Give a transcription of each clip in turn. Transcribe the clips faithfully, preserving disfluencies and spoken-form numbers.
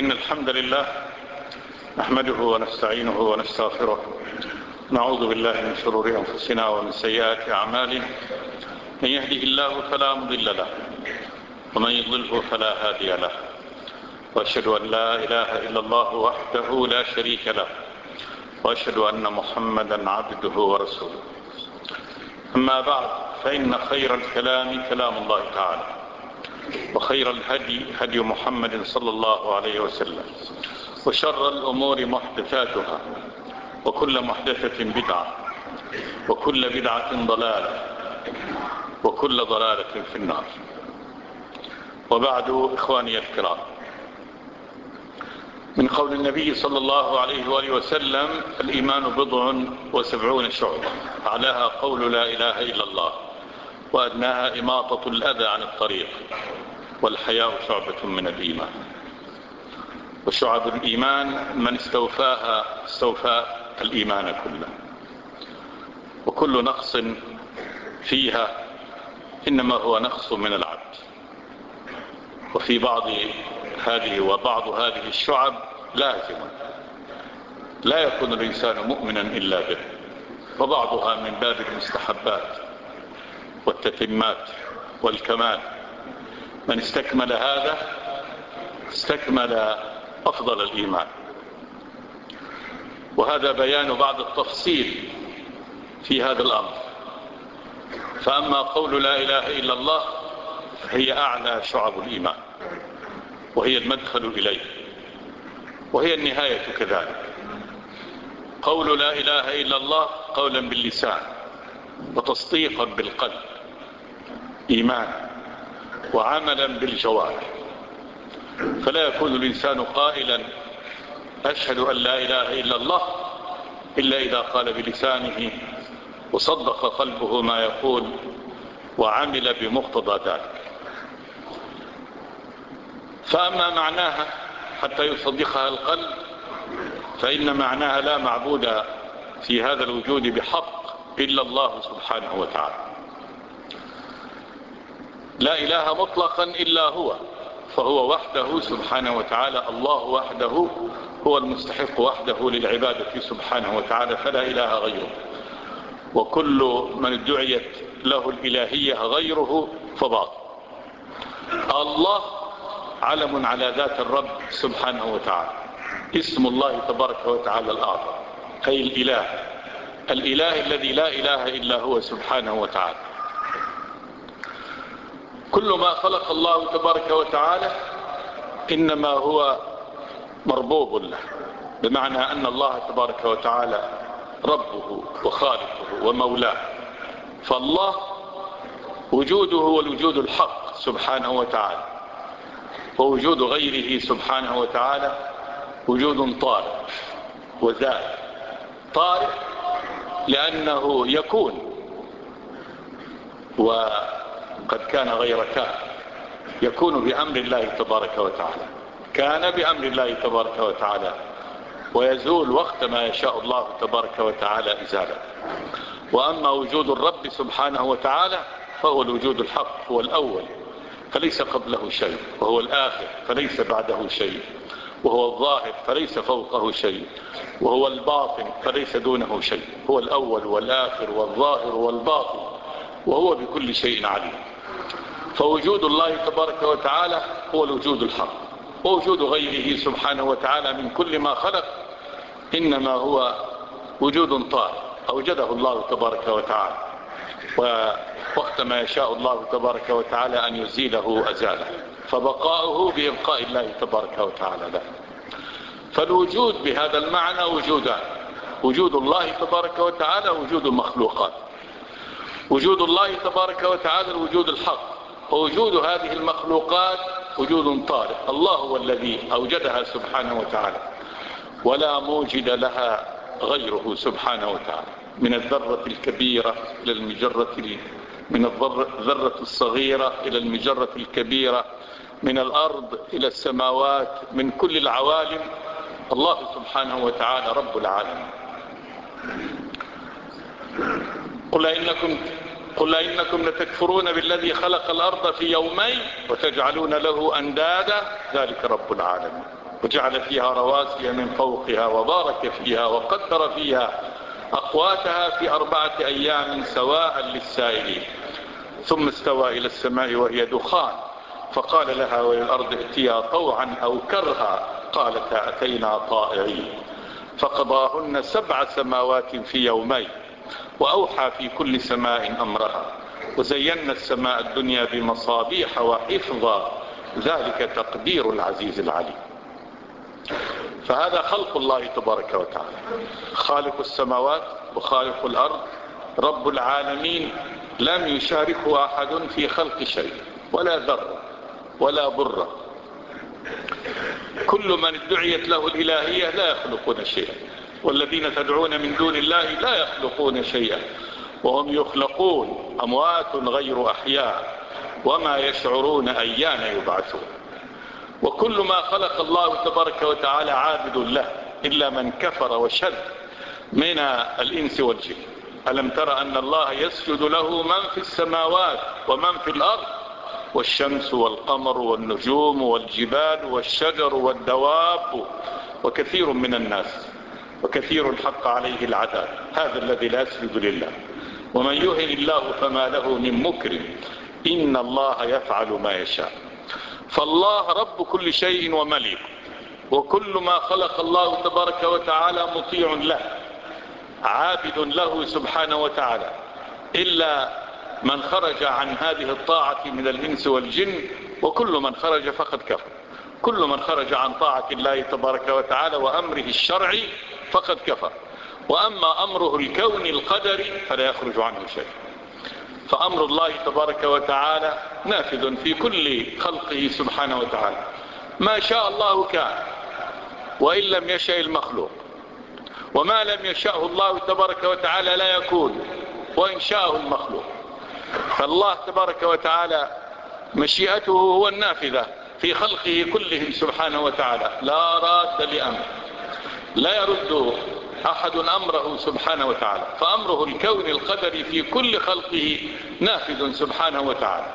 إن الحمد لله نحمده ونستعينه ونستغفره، نعوذ بالله من شرور أنفسنا ومن سيئات أعمالنا، من يهده الله فلا مضل له ومن يضلله فلا هادي له، وأشهد أن لا إله إلا الله وحده لا شريك له، وأشهد أن محمدا عبده ورسوله. أما بعد، فإن خير الكلام كلام الله تعالى، وخير الهدي هدي محمد صلى الله عليه وسلم، وشر الأمور محدثاتها، وكل محدثة بدعة، وكل بدعة ضلالة، وكل ضلالة في النار. وبعد، إخواني الكرام، من قول النبي صلى الله عليه وآله وسلم: الإيمان بضع وسبعون شعبة، أعلاها قول لا إله إلا الله، وأدناها إماطة الأذى عن الطريق، والحياء شعبة من الإيمان. وشعب الإيمان من استوفاها استوفى الإيمان كله، وكل نقص فيها إنما هو نقص من العبد. وفي بعض هذه وبعض هذه الشعب لازم، لا يكون الإنسان مؤمنا إلا به، وبعضها من باب المستحبات والتتمات والكمال. من استكمل هذا استكمل أفضل الإيمان. وهذا بيان بعض التفصيل في هذا الأمر. فأما قول لا إله إلا الله هي أعلى شعب الإيمان، وهي المدخل إليه، وهي النهاية كذلك. قول لا إله إلا الله قولا باللسان وتصديقا بالقلب، إيمان، وعملا بالجوارح. فلا يكون الإنسان قائلا أشهد أن لا إله إلا الله إلا إذا قال بلسانه وصدق قلبه ما يقول وعمل بمقتضى ذلك. فأما معناها حتى يصدقها القلب، فإن معناها لا معبود في هذا الوجود بحق إلا الله سبحانه وتعالى. لا إله مطلقا إلا هو، فهو وحده سبحانه وتعالى. الله وحده هو المستحق وحده للعبادة سبحانه وتعالى، فلا إله غيره. وكل من ادعيت له الإلهية غيره فباطل. الله علم على ذات الرب سبحانه وتعالى، اسم الله تبارك وتعالى الأعظم، أي الإله، الإله الذي لا إله إلا هو سبحانه وتعالى. كل ما خلق الله تبارك وتعالى إنما هو مربوب له، بمعنى أن الله تبارك وتعالى ربه وخالقه ومولاه. فالله وجوده هو الوجود الحق سبحانه وتعالى، ووجود غيره سبحانه وتعالى وجود طارئ وزائد. طارئ لأنه يكون، وقد كان غير كان، يكون بأمر الله تبارك وتعالى، كان بأمر الله تبارك وتعالى، ويزول وقت ما يشاء الله تبارك وتعالى إزالة. وأما وجود الرب سبحانه وتعالى فهو الوجود الحق، هو الأول فليس قبله شيء، وهو الآخر فليس بعده شيء، وهو الظاهر فليس فوقه شيء، وهو الباطن فليس دونه شيء. هو الأول والآخر والظاهر والباطن، وهو بكل شيء عليم. فوجود الله تبارك وتعالى هو الوجود الحق، ووجود غيره سبحانه وتعالى من كل ما خلق إنما هو وجود طارئ أوجده الله تبارك وتعالى، ووقت ما يشاء الله تبارك وتعالى أن يزيله أزاله، فبقاؤه بإبقاء الله تبارك وتعالى له. فالوجود بهذا المعنى وجودان: وجود الله تبارك وتعالى وجود المخلوقات. وجود الله تبارك وتعالى الوجود الحق، ووجود هذه المخلوقات وجود طارئ. الله هو الذي أوجدها سبحانه وتعالى، ولا موجد لها غيره سبحانه وتعالى. من الذرة الكبيرة إلى المجرة، من الذرة الصغيرة إلى المجرة الكبيرة، من الأرض إلى السماوات، من كل العوالم الله سبحانه وتعالى رب العالمين. قل إنكم قل إنكم لتكفرون بالذي خلق الأرض في يومين وتجعلون له أندادا ذلك رب العالمين وجعل فيها رواسي من فوقها وبارك فيها وقدر فيها أقواتها في أربعة أيام سواء للسائلين ثم استوى إلى السماء وهي دخان فقال لها وللأرض ائتيا طوعا أو كرها قالتا أتينا طائعين فقضاهن سبع سماوات في يومين وأوحى في كل سماء أمرها وزينا السماء الدنيا بمصابيح وحفظا ذلك تقدير العزيز العليم. فهذا خلق الله تبارك وتعالى خالق السماوات وخالق الأرض رب العالمين لم يشاركه أحد في خلق شيء ولا ذرة ولا برة. كل من ادعيت له الإلهية لا يخلقون شيئا والذين تدعون من دون الله لا يخلقون شيئا وهم يخلقون أموات غير أحياء وما يشعرون أيان يبعثون. وكل ما خلق الله تبارك وتعالى عابد له إلا من كفر وشد من الإنس والجن. ألم تر أن الله يسجد له من في السماوات ومن في الأرض والشمس والقمر والنجوم والجبال والشجر والدواب وكثير من الناس وكثير حق عليه العذاب هذا الذي لا يسجد لله ومن يهن الله فما له من مكرم إن الله يفعل ما يشاء. فالله رب كل شيء وملك وكل ما خلق الله تبارك وتعالى مطيع له عابد له سبحانه وتعالى إلا من خرج عن هذه الطاعة من الإنس والجن وكل من خرج فقد كفر. كل من خرج عن طاعة الله تبارك وتعالى وأمره الشرعي فقد كفر وأما أمره الكوني القدري فلا يخرج عنه شيء. فأمر الله تبارك وتعالى نافذ في كل خلقه سبحانه وتعالى ما شاء الله كان وإن لم يشاء المخلوق وما لم يشاءه الله تبارك وتعالى لا يكون وإن شاءه المخلوق. فالله تبارك وتعالى مشيئته هو النافذة في خلقه كلهم سبحانه وتعالى لا راد لأمر لا يرد أحد أمره سبحانه وتعالى. فأمره الكون القدري في كل خلقه نافذ سبحانه وتعالى.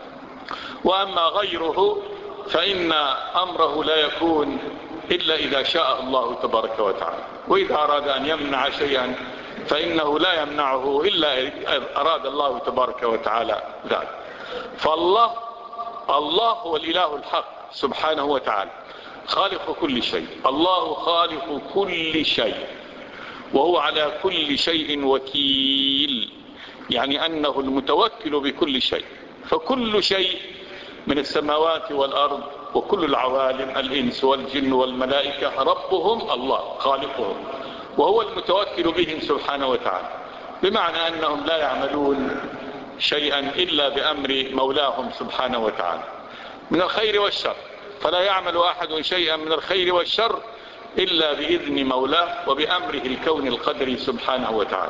وأما غيره فإن أمره لا يكون إلا إذا شاء الله تبارك وتعالى وإذا أراد أن يمنع شيئا فإنه لا يمنعه إلا أراد الله تبارك وتعالى ذلك. فالله الله هو الإله الحق سبحانه وتعالى خالق كل شيء. الله خالق كل شيء وهو على كل شيء وكيل يعني أنه المتوكل بكل شيء. فكل شيء من السماوات والأرض وكل العوالم الإنس والجن والملائكة ربهم الله خالقهم وهو المتوكل بهم سبحانه وتعالى بمعنى أنهم لا يعملون شيئا إلا بأمر مولاهم سبحانه وتعالى من الخير والشر. فلا يعمل أحد شيئا من الخير والشر إلا بإذن مولاه وبأمره الكون القدري سبحانه وتعالى.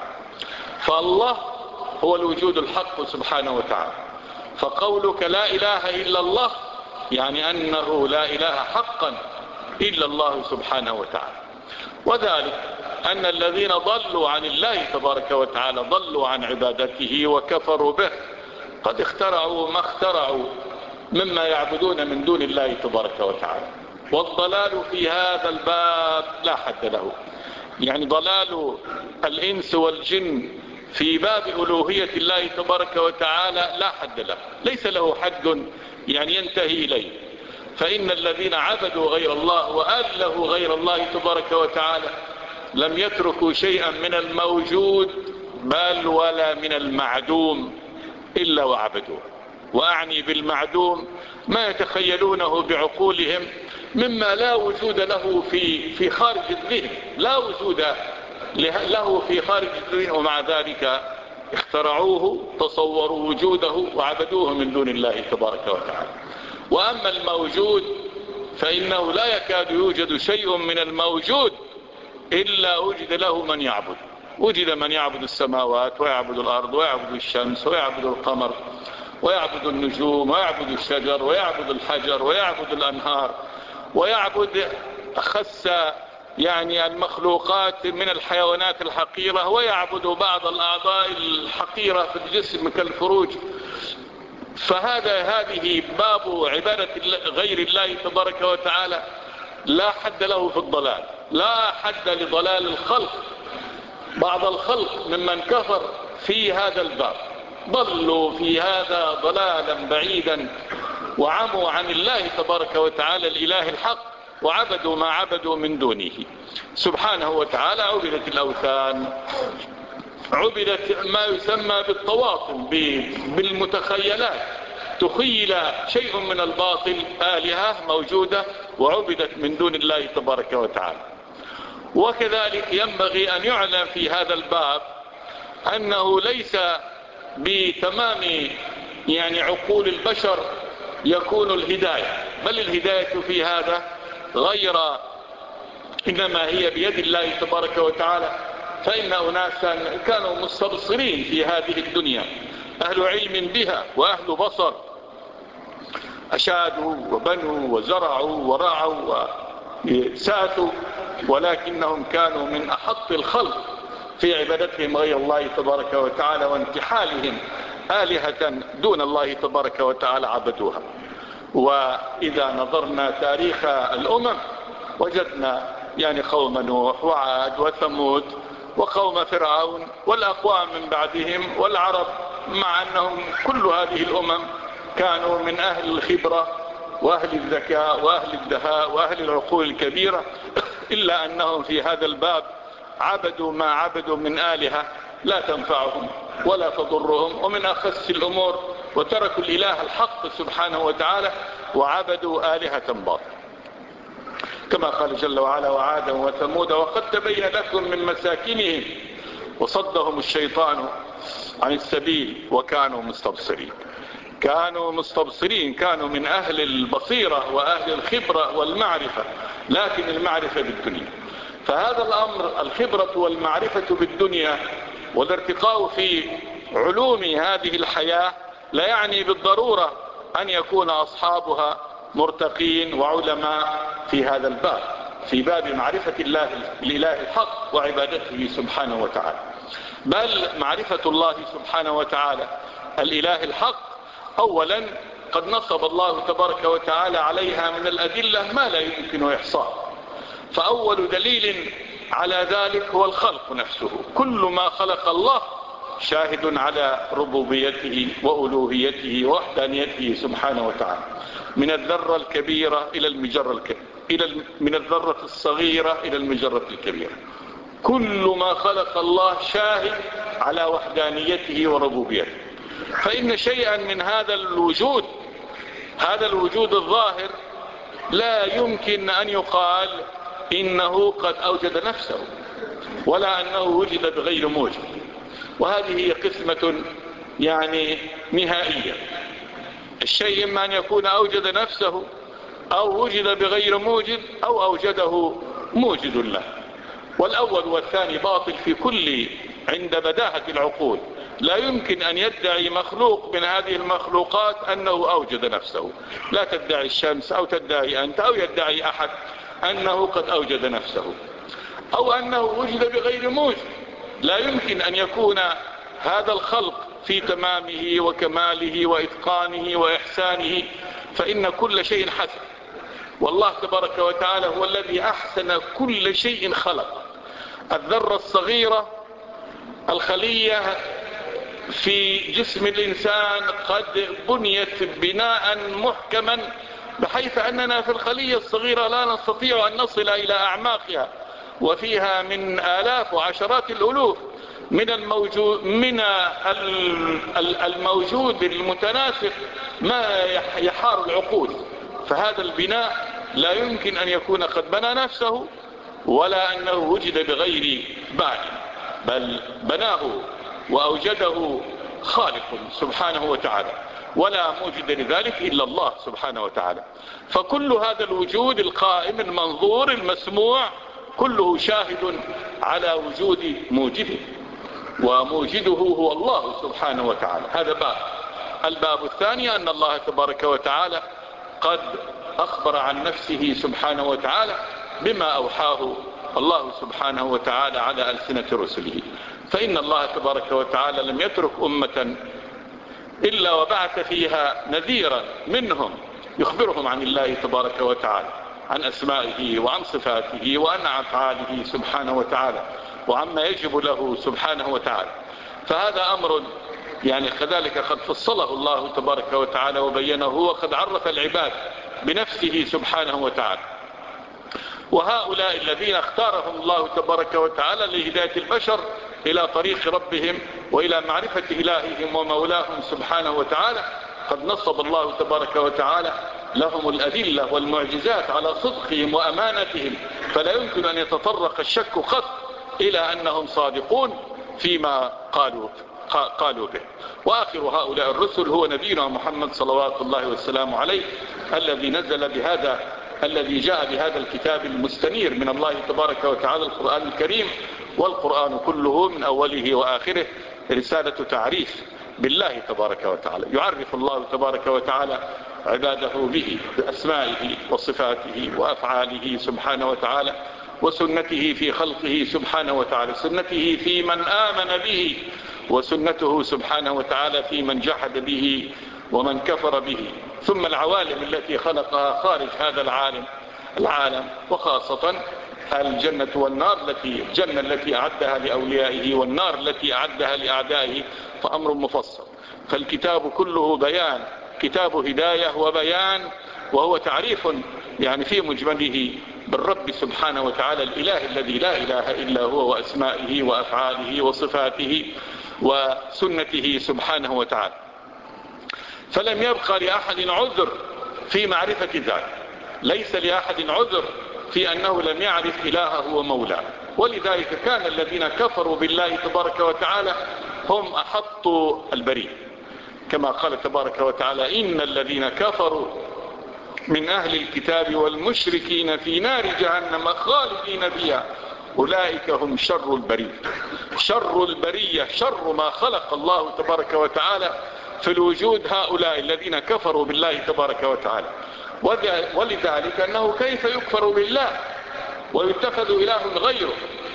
فالله هو الوجود الحق سبحانه وتعالى. فقولك لا إله إلا الله يعني أنه لا إله حقا إلا الله سبحانه وتعالى. وذلك أن الذين ضلوا عن الله تبارك وتعالى ضلوا عن عبادته وكفروا به قد اخترعوا ما اخترعوا مما يعبدون من دون الله تبارك وتعالى. والضلال في هذا الباب لا حد له يعني ضلال الإنس والجن في باب ألوهية الله تبارك وتعالى لا حد له ليس له حد يعني ينتهي إليه. فإن الذين عبدوا غير الله وألهوا غير الله تبارك وتعالى لم يتركوا شيئا من الموجود بل ولا من المعدوم إلا وعبدوه. وأعني بالمعدوم ما يتخيلونه بعقولهم مما لا وجود له في في خارج الذهن لا وجود له في خارج الذهن ومع ذلك اخترعوه تصوروا وجوده وعبدوه من دون الله تبارك وتعالى. وأما الموجود فإنه لا يكاد يوجد شيء من الموجود إلا وجد له من يعبد. وجد من يعبد السماوات ويعبد الأرض ويعبد الشمس ويعبد القمر ويعبد النجوم ويعبد الشجر ويعبد الحجر ويعبد الأنهار ويعبد أخس يعني المخلوقات من الحيوانات الحقيرة ويعبد بعض الأعضاء الحقيرة في الجسم كالفروج. فهذا هذه باب عبادة غير الله تبارك وتعالى لا حد له في الضلال، لا حد لضلال الخلق. بعض الخلق ممن كفر في هذا الباب ضلوا في هذا ضلالا بعيدا وعموا عن الله تبارك وتعالى الإله الحق وعبدوا ما عبدوا من دونه سبحانه وتعالى. عبدت الأوثان، عبدت ما يسمى بالطواطم بالمتخيلات، تخيل شيء من الباطل آلهة موجودة وعبدت من دون الله تبارك وتعالى. وكذلك ينبغي أن يعلم في هذا الباب أنه ليس بتمام يعني عقول البشر يكون الهداية، بل الهداية في هذا غير، إنما هي بيد الله تبارك وتعالى. فإن أناسا كانوا مستبصرين في هذه الدنيا، أهل علم بها وأهل بصر، أشادوا وبنوا وزرعوا ورعوا وساتوا، ولكنهم كانوا من أحط الخلق في عبادتهم غير الله تبارك وتعالى وانتحالهم آلهة دون الله تبارك وتعالى عبدوها. وإذا نظرنا تاريخ الأمم وجدنا يعني قوم نوح وعاد وثمود وقوم فرعون والأقوام من بعدهم والعرب، مع أنهم كل هذه الأمم كانوا من أهل الخبرة وأهل الذكاء وأهل الدهاء وأهل العقول الكبيرة، إلا أنهم في هذا الباب عبدوا ما عبدوا من آلهة لا تنفعهم ولا تضرهم ومن أخس الأمور، وتركوا الإله الحق سبحانه وتعالى وعبدوا آلهة باطلة، كما قال جل وعلا وعادا وثمود وقد تبين لكم من مساكنهم وصدهم الشيطان عن السبيل وكانوا مستبصرين. كانوا مستبصرين، كانوا من أهل البصيرة وأهل الخبرة والمعرفة، لكن المعرفة بالدنيا. فهذا الأمر الخبرة والمعرفة بالدنيا والارتقاء في علوم هذه الحياة لا يعني بالضرورة أن يكون أصحابها مرتقين وعلماء في هذا الباب، في باب معرفة الله الإله الحق وعبادته سبحانه وتعالى. بل معرفة الله سبحانه وتعالى الإله الحق أولا قد نصب الله تبارك وتعالى عليها من الأدلة ما لا يمكن إحصاء. فأول دليل على ذلك هو الخلق نفسه، كل ما خلق الله شاهد على ربوبيته وألوهيته ووحدانيته سبحانه وتعالى، من الذرة الكبيرة إلى المجرة الكبيرة، إلى من الذرة الصغيرة إلى المجرة الكبيرة، كل ما خلق الله شاهد على وحدانيته وربوبيته. فإن شيئا من هذا الوجود، هذا الوجود الظاهر، لا يمكن أن يقال إنه قد أوجد نفسه ولا أنه وجد بغير موجد. وهذه هي قسمة يعني نهائية. الشيء إما أن يكون أوجد نفسه أو وجد بغير موجد أو أوجده موجد له، والأول والثاني باطل في كل عند بداهة العقول. لا يمكن أن يدعي مخلوق من هذه المخلوقات أنه أوجد نفسه. لا تدعي الشمس أو تدعي أنت أو يدعي أحد أنه قد أوجد نفسه أو أنه وجد بغير موجد. لا يمكن أن يكون هذا الخلق في تمامه وكماله وإتقانه وإحسانه، فإن كل شيء حسن، والله تبارك وتعالى هو الذي أحسن كل شيء خلق. الذرة الصغيرة، الخلية في جسم الإنسان قد بنيت بناء محكما بحيث أننا في الخلية الصغيرة لا نستطيع أن نصل إلى أعماقها، وفيها من آلاف وعشرات الألوف من الموجود من الموجود المتناسق ما يحار العقول. فهذا البناء لا يمكن أن يكون قد بنى نفسه ولا أنه وجد بغير بال، بل بناه وأوجده خالق سبحانه وتعالى، ولا موجد لذلك إلا الله سبحانه وتعالى. فكل هذا الوجود القائم المنظور المسموع كله شاهد على وجود موجده، وموجده هو الله سبحانه وتعالى. هذا باب. الباب الثاني أن الله تبارك وتعالى قد أخبر عن نفسه سبحانه وتعالى بما أوحاه الله سبحانه وتعالى على ألسنة رسله. فإن الله تبارك وتعالى لم يترك أمة إلا وبعث فيها نذيرا منهم يخبرهم عن الله تبارك وتعالى، عن أسمائه وعن صفاته وعن أفعاله سبحانه وتعالى، وعما يجب له سبحانه وتعالى. فهذا أمر يعني كذلك قد فصله الله تبارك وتعالى وبينه، وقد عرف العباد بنفسه سبحانه وتعالى. وهؤلاء الذين اختارهم الله تبارك وتعالى لهداية البشر إلى طريق ربهم وإلى معرفة إلههم ومولاهم سبحانه وتعالى، قد نصب الله تبارك وتعالى لهم الأدلة والمعجزات على صدقهم وأمانتهم، فلا يمكن أن يتطرق الشك قط إلى أنهم صادقون فيما قالوا قالوا به. وآخر هؤلاء الرسل هو نبينا محمد صلوات الله والسلام عليه، الذي نزل بهذا الذي جاء بهذا الكتاب المستنير من الله تبارك وتعالى، القرآن الكريم. والقرآن كله من أوله وآخره رسالة تعريف بالله تبارك وتعالى، يعرف الله تبارك وتعالى عباده به بأسمائه وصفاته وأفعاله سبحانه وتعالى، وسنته في خلقه سبحانه وتعالى، سنته في من آمن به، وسنته سبحانه وتعالى في من جحد به ومن كفر به، ثم العوالم التي خلقها خارج هذا العالم العالم وخاصة الجنة والنار، التي الجنة التي أعدها لأوليائه والنار التي أعدها لأعدائه، فأمر مفصل. فالكتاب كله بيان، كتاب هداية وبيان، وهو تعريف يعني في مجمله بالرب سبحانه وتعالى الإله الذي لا إله إلا هو، وأسمائه وأفعاله وصفاته وسنته سبحانه وتعالى. فلم يبقى لأحد عذر في معرفة ذلك، ليس لأحد عذر في أنه لم يعرف إلهه ومولاه. ولذلك كان الذين كفروا بالله تبارك وتعالى هم أحط البرية، كما قال تبارك وتعالى: إن الذين كفروا من أهل الكتاب والمشركين في نار جهنم خالدين فيها أولئك هم شر البرية. شر البرية، شر ما خلق الله تبارك وتعالى في الوجود هؤلاء الذين كفروا بالله تبارك وتعالى. ولذلك أنه كيف يكفر بالله ويتخذ إله غيره،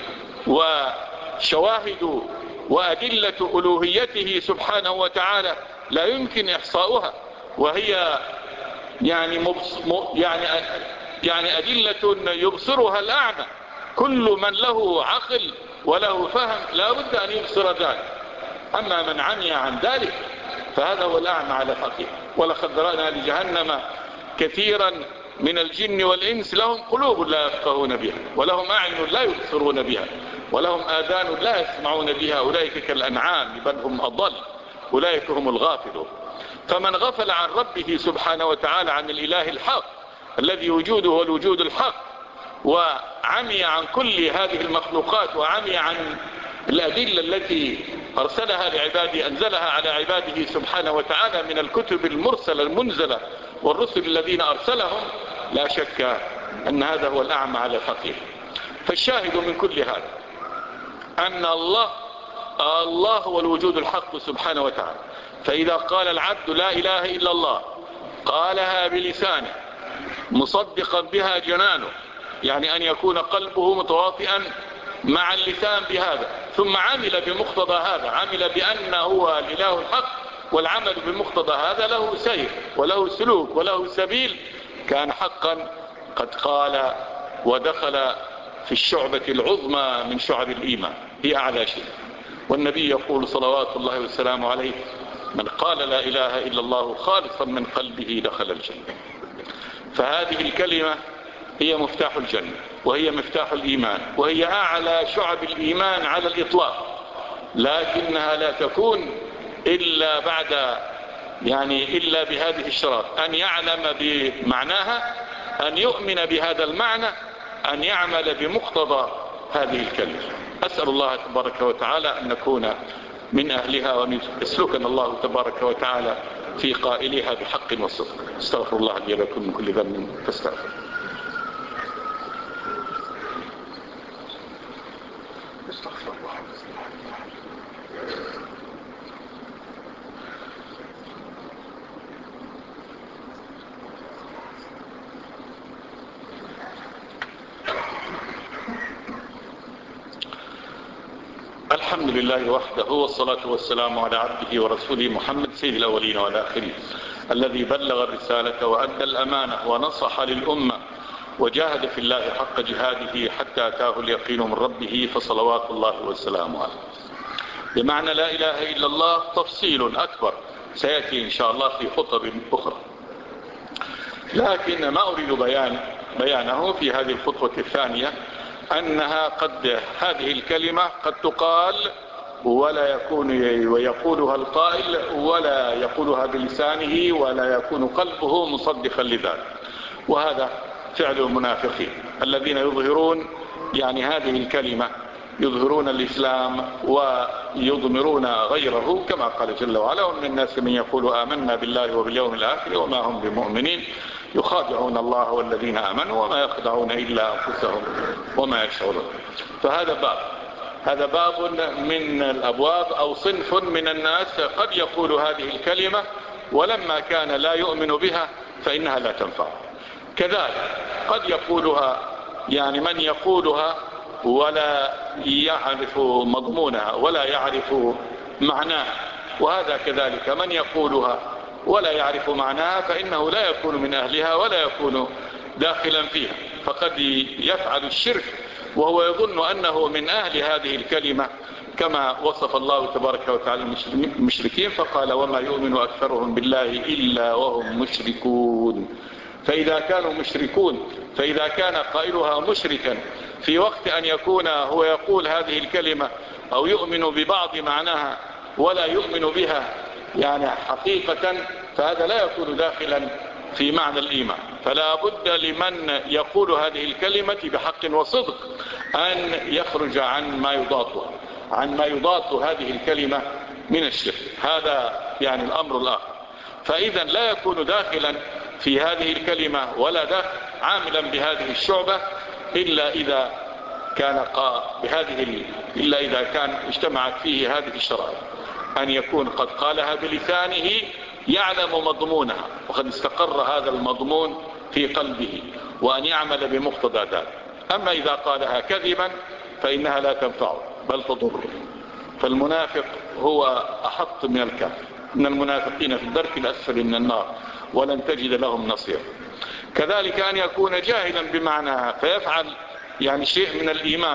وشواهد وأدلة ألوهيته سبحانه وتعالى لا يمكن إحصاؤها، وهي يعني, مبص يعني, يعني أدلة يبصرها الأعمى. كل من له عقل وله فهم لا بد أن يبصر ذلك، أما من عمي عن ذلك فهذا هو الأعمى على حقيقة. ولقد ذرأنا لجهنم كثيرا من الجن والإنس لهم قلوب لا يفقهون بها، ولهم أعين لا يبصرون بها، ولهم آذان لا يسمعون بها، أولئك كالأنعام بل هم أضل، أولئك هم الغافلون. فمن غفل عن ربه سبحانه وتعالى، عن الإله الحق الذي وجوده هو الوجود الحق، وعمي عن كل هذه المخلوقات، وعمي عن الأدلة التي أرسلها لعباده، أنزلها على عباده سبحانه وتعالى من الكتب المرسلة المنزلة والرسل الذين أرسلهم، لا شك أن هذا هو الأعمى على الحقيقة. فالشاهد من كل هذا أن الله الله هو الوجود الحق سبحانه وتعالى. فإذا قال العبد لا إله إلا الله، قالها بلسانه مصدقا بها جنانه، يعني أن يكون قلبه متواطئا مع اللسان بهذا، ثم عمل بمقتضى هذا، عمل بأنه هو الإله الحق، والعمل بمقتضى هذا له سير وله سلوك وله سبيل، كان حقا قد قال ودخل في الشعبة العظمى من شعب الإيمان، هي أعلى شيء. والنبي يقول صلوات الله والسلام عليه: من قال لا إله إلا الله خالصا من قلبه دخل الجنة. فهذه الكلمة هي مفتاح الجنة، وهي مفتاح الإيمان، وهي أعلى شعب الإيمان على الإطلاق، لكنها لا تكون إلا بعد يعني إلا بهذه الشرط: أن يعلم بمعناها، أن يؤمن بهذا المعنى، أن يعمل بمقتضى هذه الكلمة. أسأل الله تبارك وتعالى أن نكون من أهلها، وأن يسلكنا الله تبارك وتعالى في قائلها بحق وصدق. استغفر الله لي ولكم من كل ذنب فاستغفر. استغفر الله. الحمد لله وحده، والصلاة والسلام على عبده ورسوله محمد سيد الأولين والآخرين، الذي بلغ الرسالة وأدى الأمانة ونصح للأمة وجاهد في الله حق جهاده حتى أتاه اليقين من ربه، فصلوات الله والسلام عليه. بمعنى لا إله إلا الله تفصيل أكبر سيأتي إن شاء الله في خطب أخرى، لكن ما أريد بيان بيانه في هذه الخطوة الثانية أنها قد هذه الكلمة قد تقال ولا يكون ويقولها القائل ولا يقولها بلسانه ولا يكون قلبه مصدقا لذلك، وهذا فعل المنافقين الذين يظهرون يعني هذه الكلمة، يظهرون الإسلام ويضمرون غيره، كما قال جل وعلا: ومن الناس من يقول آمنا بالله وباليوم الآخر وما هم بمؤمنين يخادعون الله والذين آمنوا وما يخدعون إلا أنفسهم وما يشعرون. فهذا باب هذا باب من الأبواب أو صنف من الناس قد يقول هذه الكلمة ولما كان لا يؤمن بها فإنها لا تنفع. كذلك قد يقولها يعني من يقولها ولا يعرف مضمونها ولا يعرف معناها، وهذا كذلك من يقولها ولا يعرف معناها فإنه لا يكون من أهلها ولا يكون داخلا فيها، فقد يفعل الشرك وهو يظن أنه من أهل هذه الكلمة، كما وصف الله تبارك وتعالى المشركين فقال: وما يؤمن أكثرهم بالله إلا وهم مشركون. فإذا كانوا مشركون، فإذا كان قائلها مشركا في وقت أن يكون هو يقول هذه الكلمة أو يؤمن ببعض معناها ولا يؤمن بها يعني حقيقة، فهذا لا يكون داخلا في معنى الإيمان. فلا بد لمن يقول هذه الكلمة بحق وصدق أن يخرج عن ما يضاده عن ما يضاد هذه الكلمة من الشرك. هذا يعني الأمر الآخر. فإذا لا يكون داخلا في هذه الكلمة ولا داخل عاملا بهذه الشعبة إلا إذا كان قا بهذه إلا إذا كان اجتمعت فيه هذه الشرائع: أن يكون قد قالها بلسانه يعلم مضمونها وقد استقر هذا المضمون في قلبه، وأن يعمل بمقتضى ذلك. أما إذا قالها كذبا فإنها لا تنفعه بل تضره. فالمنافق هو أحط من الكافر، إن المنافقين في الدرك الأسفل من النار ولن تجد لهم نصير. كذلك أن يكون جاهلا بمعناها فيفعل يعني شيء من الإيمان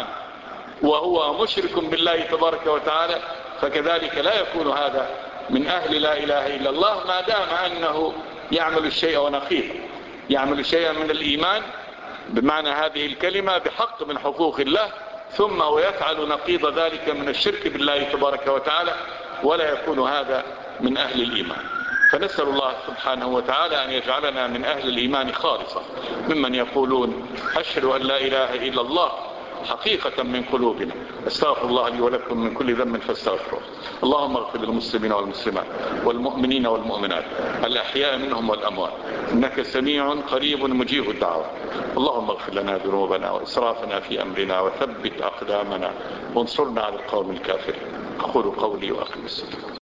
وهو مشرك بالله تبارك وتعالى، فكذلك لا يكون هذا من أهل لا إله إلا الله ما دام أنه يعمل الشيء ونقيض، يعمل شيئا من الإيمان بمعنى هذه الكلمة بحق من حقوق الله، ثم ويفعل نقيض ذلك من الشرك بالله تبارك وتعالى، ولا يكون هذا من أهل الإيمان. فنسأل الله سبحانه وتعالى أن يجعلنا من أهل الإيمان خالصة، ممن يقولون أشهد أن لا إله إلا الله حقيقة من قلوبنا. استغفر الله لي ولكم من كل ذنب فاستغفروه. اللهم اغفر للمسلمين والمسلمات والمؤمنين والمؤمنات الأحياء منهم والأموات، إنك سميع قريب مجيب الدعوات. اللهم اغفر لنا ذنوبنا وإسرافنا في أمرنا وثبت أقدامنا وانصرنا على القوم الكافرين. أقول قولي وأقم الصلاة.